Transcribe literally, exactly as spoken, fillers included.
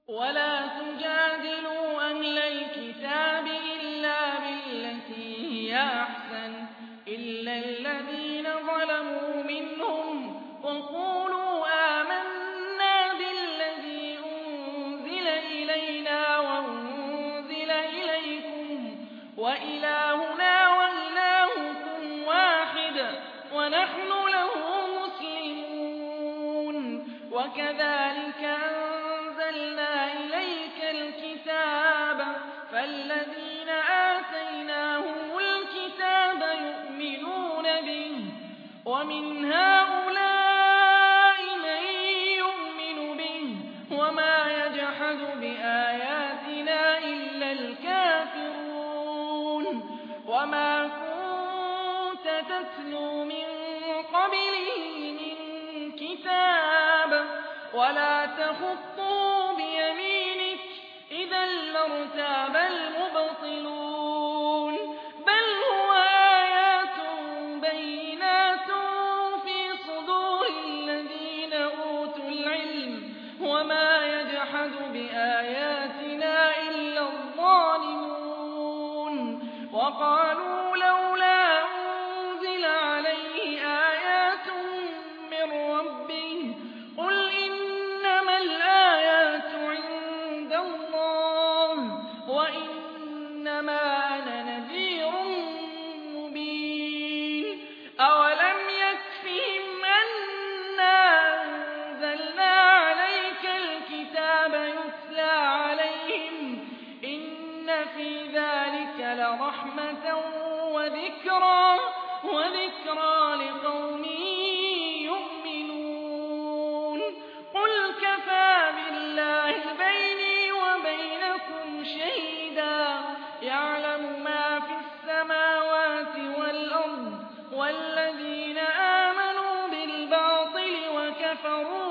ولا تجادلوا أهل الكتاب إلا بالتي هي أحسن إلا الذين ظلموا منهم وقولوا آمنا بالذي أنزل إلينا وأنزل إليكم وإلهنا وإلهكم واحد ونحن له مسلمون وكذلك أنزلنا إليك الكتاب فالذين آتيناهم الكتاب يؤمنون به ومن هؤلاء من يؤمن به وما يجحد بآياتنا إلا الكافرون وما كنت تتلو من قبله من كتاب ولا تخطه بيمينك إذا لارتاب المبطلون بل هو آيات بينات في صدور الذين أوتوا العلم وما يجحد بآياتنا إلا الظالمون وقالوا لولا أنزل عليه آيات من ربه قل إنما الآيات عند الله وإنما أنا نذير مبين أولم يكفهم أنا أنزلنا عليك الكتاب يتلى عليهم إن في ذلك لرحمة وذكرى وذكرى لقوم يؤمنون قل كفى بالله بيني وبينكم شهيدا يعلم ما في السماوات والأرض والذين آمنوا بالباطل وكفروا